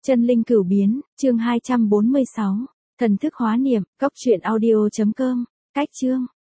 Chân linh cửu biến, chương 246. Thần thức hóa niệm, cốc truyện audio.com. Cách chương.